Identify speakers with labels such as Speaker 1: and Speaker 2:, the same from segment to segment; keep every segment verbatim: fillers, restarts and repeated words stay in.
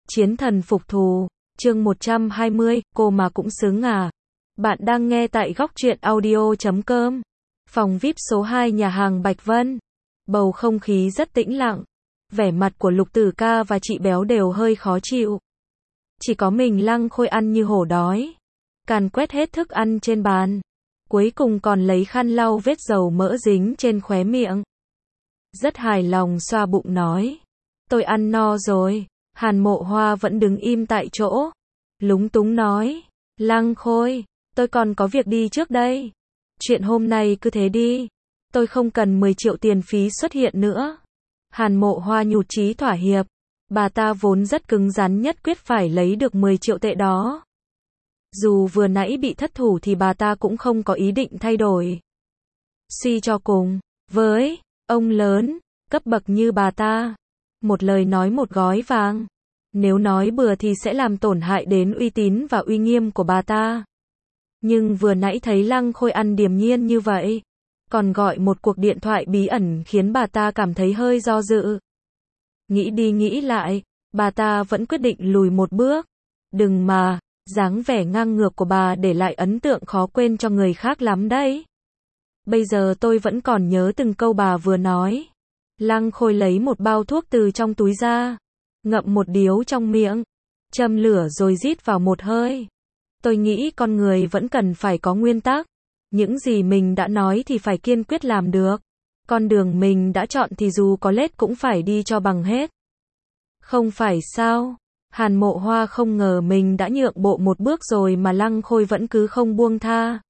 Speaker 1: Chiến thần phục thù, chương một trăm hai mươi, cô mà cũng xứng à. Bạn đang nghe tại góc truyện audio chấm com. Phòng vi ai pi số hai nhà hàng Bạch Vân. Bầu không khí rất tĩnh lặng. Vẻ mặt của Lục Tử Ca và chị Béo đều hơi khó chịu. Chỉ có mình Lăng Khôi ăn như hổ đói. Càn quét hết thức ăn trên bàn. Cuối cùng còn lấy khăn lau vết dầu mỡ dính trên khóe miệng. Rất hài lòng xoa bụng nói. Tôi ăn no rồi. Hàn Mộ Hoa vẫn đứng im tại chỗ. Lúng túng nói. Lăng Khôi, tôi còn có việc đi trước đây. Chuyện hôm nay cứ thế đi. Tôi không cần mười triệu tiền phí xuất hiện nữa. Hàn Mộ Hoa nhụt chí thỏa hiệp. Bà ta vốn rất cứng rắn nhất quyết phải lấy được mười triệu tệ đó. Dù vừa nãy bị thất thủ thì bà ta cũng không có ý định thay đổi. Suy cho cùng, với ông lớn, cấp bậc như bà ta, một lời nói một gói vàng. Nếu nói bừa thì sẽ làm tổn hại đến uy tín và uy nghiêm của bà ta. Nhưng vừa nãy thấy Lăng Khôi ăn điềm nhiên như vậy, còn gọi một cuộc điện thoại bí ẩn khiến bà ta cảm thấy hơi do dự. Nghĩ đi nghĩ lại, bà ta vẫn quyết định lùi một bước. Đừng mà, dáng vẻ ngang ngược của bà để lại ấn tượng khó quên cho người khác lắm đấy. Bây giờ tôi vẫn còn nhớ từng câu bà vừa nói. Lăng Khôi lấy một bao thuốc từ trong túi ra, ngậm một điếu trong miệng, châm lửa rồi rít vào một hơi. Tôi nghĩ con người vẫn cần phải có nguyên tắc. Những gì mình đã nói thì phải kiên quyết làm được. Con đường mình đã chọn thì dù có lết cũng phải đi cho bằng hết. Không phải sao? Hàn Mộ Hoa không ngờ mình đã nhượng bộ một bước rồi mà Lăng Khôi vẫn cứ không buông tha.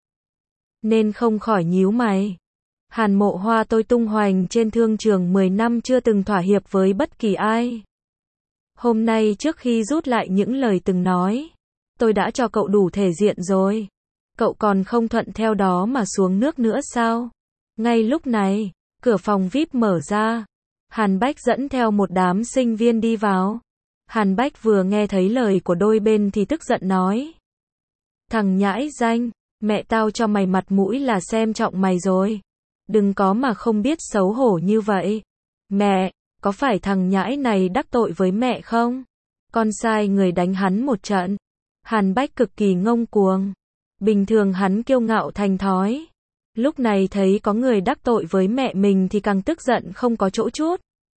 Speaker 1: Nên không khỏi nhíu mày. Hàn Mộ Hoa, tôi tung hoành trên thương trường mười năm chưa từng thỏa hiệp với bất kỳ ai. Hôm nay trước khi rút lại những lời từng nói, tôi đã cho cậu đủ thể diện rồi. Cậu còn không thuận theo đó mà xuống nước nữa sao? Ngay lúc này, cửa phòng vi ai pi mở ra. Hàn Bách dẫn theo một đám sinh viên đi vào. Hàn Bách vừa nghe thấy lời của đôi bên thì tức giận nói. Thằng nhãi danh, mẹ tao cho mày mặt mũi là xem trọng mày rồi. Đừng có mà không biết xấu hổ như vậy. Mẹ, có phải thằng nhãi này đắc tội với mẹ không? Con sai người đánh hắn một trận. Hàn Bách cực kỳ ngông cuồng. Bình thường hắn kiêu ngạo thành thói. Lúc này thấy có người đắc tội với mẹ mình thì càng tức giận không có chỗ chút.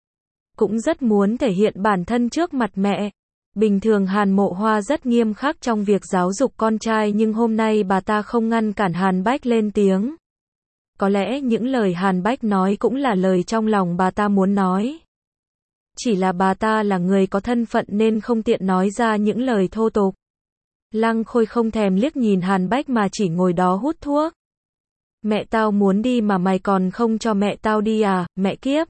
Speaker 1: Cũng rất muốn thể hiện bản thân trước mặt mẹ. Bình thường Hàn Mộ Hoa rất nghiêm khắc trong việc giáo dục con trai nhưng hôm nay bà ta không ngăn cản Hàn Bách lên tiếng. Có lẽ những lời Hàn Bách nói cũng là lời trong lòng bà ta muốn nói. Chỉ là bà ta là người có thân phận nên không tiện nói ra những lời thô tục. Lăng Khôi không thèm liếc nhìn Hàn Bách mà chỉ ngồi đó hút thuốc. Mẹ tao muốn đi mà mày còn không cho mẹ tao đi à, mẹ kiếp.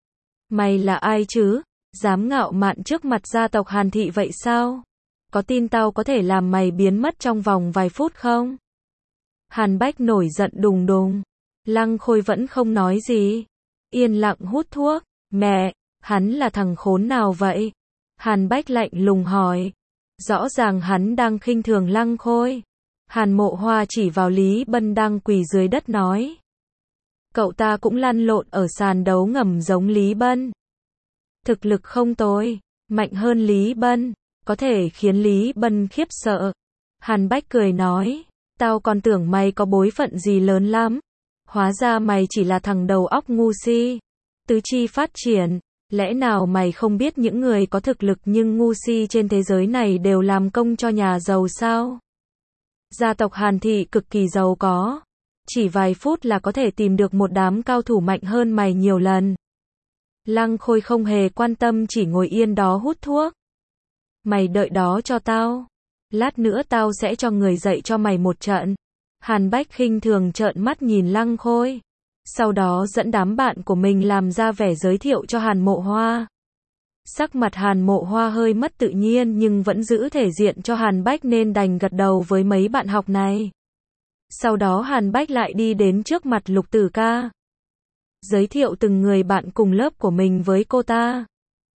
Speaker 1: Mày là ai chứ, dám ngạo mạn trước mặt gia tộc Hàn thị vậy sao? Có tin tao có thể làm mày biến mất trong vòng vài phút không? Hàn Bách nổi giận đùng đùng. Lăng Khôi vẫn không nói gì. Yên lặng hút thuốc. Mẹ, hắn là thằng khốn nào vậy? Hàn Bách lạnh lùng hỏi. Rõ ràng hắn đang khinh thường Lăng Khôi. Hàn Mộ Hoa chỉ vào Lý Bân đang quỳ dưới đất nói. Cậu ta cũng lăn lộn ở sàn đấu ngầm giống Lý Bân. Thực lực không tồi, mạnh hơn Lý Bân, có thể khiến Lý Bân khiếp sợ. Hàn Bách cười nói. Tao còn tưởng mày có bối phận gì lớn lắm. Hóa ra mày chỉ là thằng đầu óc ngu si. Tứ chi phát triển. Lẽ nào mày không biết những người có thực lực nhưng ngu si trên thế giới này đều làm công cho nhà giàu sao? Gia tộc Hàn thị cực kỳ giàu có. Chỉ vài phút là có thể tìm được một đám cao thủ mạnh hơn mày nhiều lần. Lăng Khôi không hề quan tâm chỉ ngồi yên đó hút thuốc. Mày đợi đó cho tao. Lát nữa tao sẽ cho người dạy cho mày một trận. Hàn Bách khinh thường trợn mắt nhìn Lăng Khôi. Sau đó dẫn đám bạn của mình làm ra vẻ giới thiệu cho Hàn Mộ Hoa. Sắc mặt Hàn Mộ Hoa hơi mất tự nhiên nhưng vẫn giữ thể diện cho Hàn Bách nên đành gật đầu với mấy bạn học này. Sau đó Hàn Bách lại đi đến trước mặt Lục Tử Ca. Giới thiệu từng người bạn cùng lớp của mình với cô ta.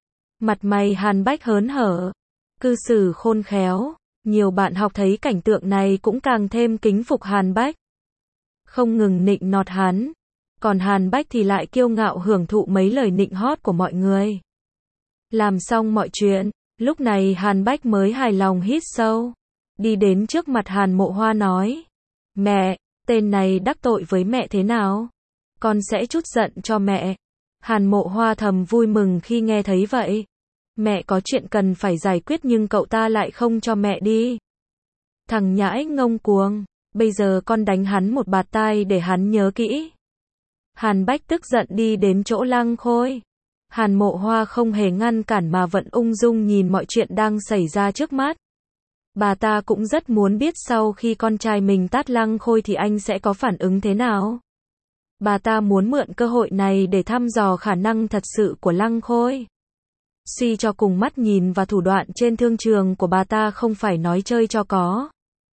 Speaker 1: Mặt mày Hàn Bách hớn hở. Cư xử khôn khéo. Nhiều bạn học thấy cảnh tượng này cũng càng thêm kính phục Hàn Bách. Không ngừng nịnh nọt hắn. Còn Hàn Bách thì lại kiêu ngạo hưởng thụ mấy lời nịnh hót của mọi người. Làm xong mọi chuyện, Lúc này Hàn Bách mới hài lòng hít sâu. Đi đến trước mặt Hàn Mộ Hoa nói. Mẹ, tên này đắc tội với mẹ thế nào? Con sẽ trút giận cho mẹ. Hàn Mộ Hoa thầm vui mừng khi nghe thấy vậy. Mẹ có chuyện cần phải giải quyết nhưng cậu ta lại không cho mẹ đi. Thằng nhãi ngông cuồng, bây giờ con đánh hắn một bạt tai để hắn nhớ kỹ. Hàn Bách tức giận đi đến chỗ Lăng Khôi. Hàn Mộ Hoa không hề ngăn cản mà vẫn ung dung nhìn mọi chuyện đang xảy ra trước mắt. Bà ta cũng rất muốn biết sau khi con trai mình tát Lăng Khôi thì anh sẽ có phản ứng thế nào. Bà ta muốn mượn cơ hội này để thăm dò khả năng thật sự của Lăng Khôi. Suy cho cùng mắt nhìn và thủ đoạn trên thương trường của bà ta không phải nói chơi cho có.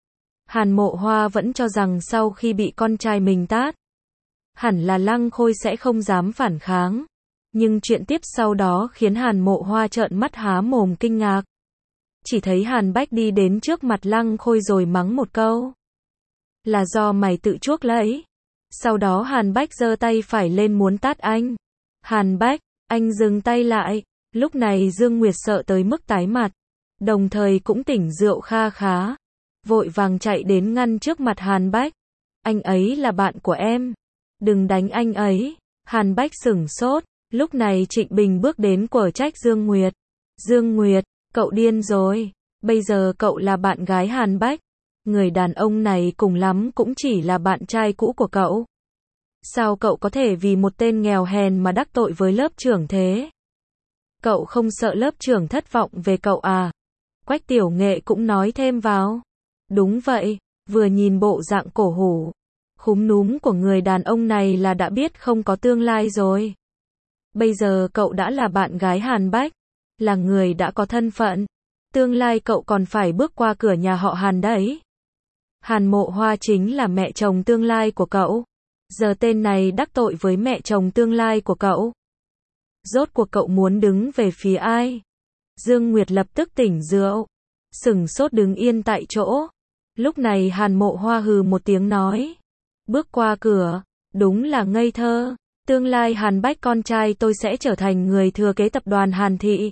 Speaker 1: Hàn Mộ Hoa vẫn cho rằng sau khi bị con trai mình tát, hẳn là Lăng Khôi sẽ không dám phản kháng. Nhưng chuyện tiếp sau đó khiến Hàn Mộ Hoa trợn mắt há mồm kinh ngạc. Chỉ thấy Hàn Bách đi đến trước mặt Lăng Khôi rồi mắng một câu. Là do mày tự chuốc lấy. Sau đó Hàn Bách giơ tay phải lên muốn tát anh. Hàn Bách, anh dừng tay lại. Lúc này Dương Nguyệt sợ tới mức tái mặt. Đồng thời cũng tỉnh rượu kha khá. Vội vàng chạy đến ngăn trước mặt Hàn Bách. Anh ấy là bạn của em. Đừng đánh anh ấy. Hàn Bách sửng sốt. Lúc này Trịnh Bình bước đến quở trách Dương Nguyệt. Dương Nguyệt, cậu điên rồi. Bây giờ cậu là bạn gái Hàn Bách. Người đàn ông này cùng lắm cũng chỉ là bạn trai cũ của cậu. Sao cậu có thể vì một tên nghèo hèn mà đắc tội với lớp trưởng thế? Cậu không sợ lớp trưởng thất vọng về cậu à? Quách Tiểu Nghệ cũng nói thêm vào. Đúng vậy, vừa nhìn bộ dạng cổ hủ, khúm núm của người đàn ông này là đã biết không có tương lai rồi. Bây giờ cậu đã là bạn gái Hàn Bách, là người đã có thân phận. Tương lai cậu còn phải bước qua cửa nhà họ Hàn đấy. Hàn Mộ Hoa chính là mẹ chồng tương lai của cậu. Giờ tên này đắc tội với mẹ chồng tương lai của cậu. Rốt cuộc cậu muốn đứng về phía ai? Dương Nguyệt lập tức tỉnh rượu, sửng sốt đứng yên tại chỗ. Lúc này Hàn Mộ Hoa hừ một tiếng nói. Bước qua cửa, đúng là ngây thơ. Tương lai Hàn Bách con trai tôi sẽ trở thành người thừa kế tập đoàn Hàn Thị.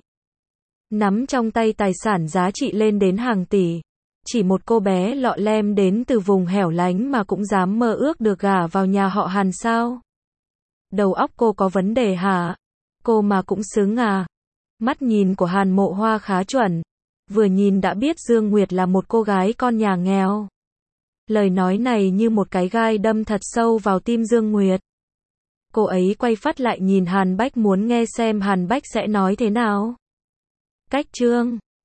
Speaker 1: Nắm trong tay tài sản giá trị lên đến hàng tỷ. Chỉ một cô bé lọ lem đến từ vùng hẻo lánh mà cũng dám mơ ước được gả vào nhà họ Hàn sao? Đầu óc cô có vấn đề hả? Cô mà cũng xứng à? Mắt nhìn của Hàn Mộ Hoa khá chuẩn. Vừa nhìn đã biết Dương Nguyệt là một cô gái con nhà nghèo. Lời nói này như một cái gai đâm thật sâu vào tim Dương Nguyệt. Cô ấy quay phát lại nhìn Hàn Bách muốn nghe xem Hàn Bách sẽ nói thế nào. Cách chương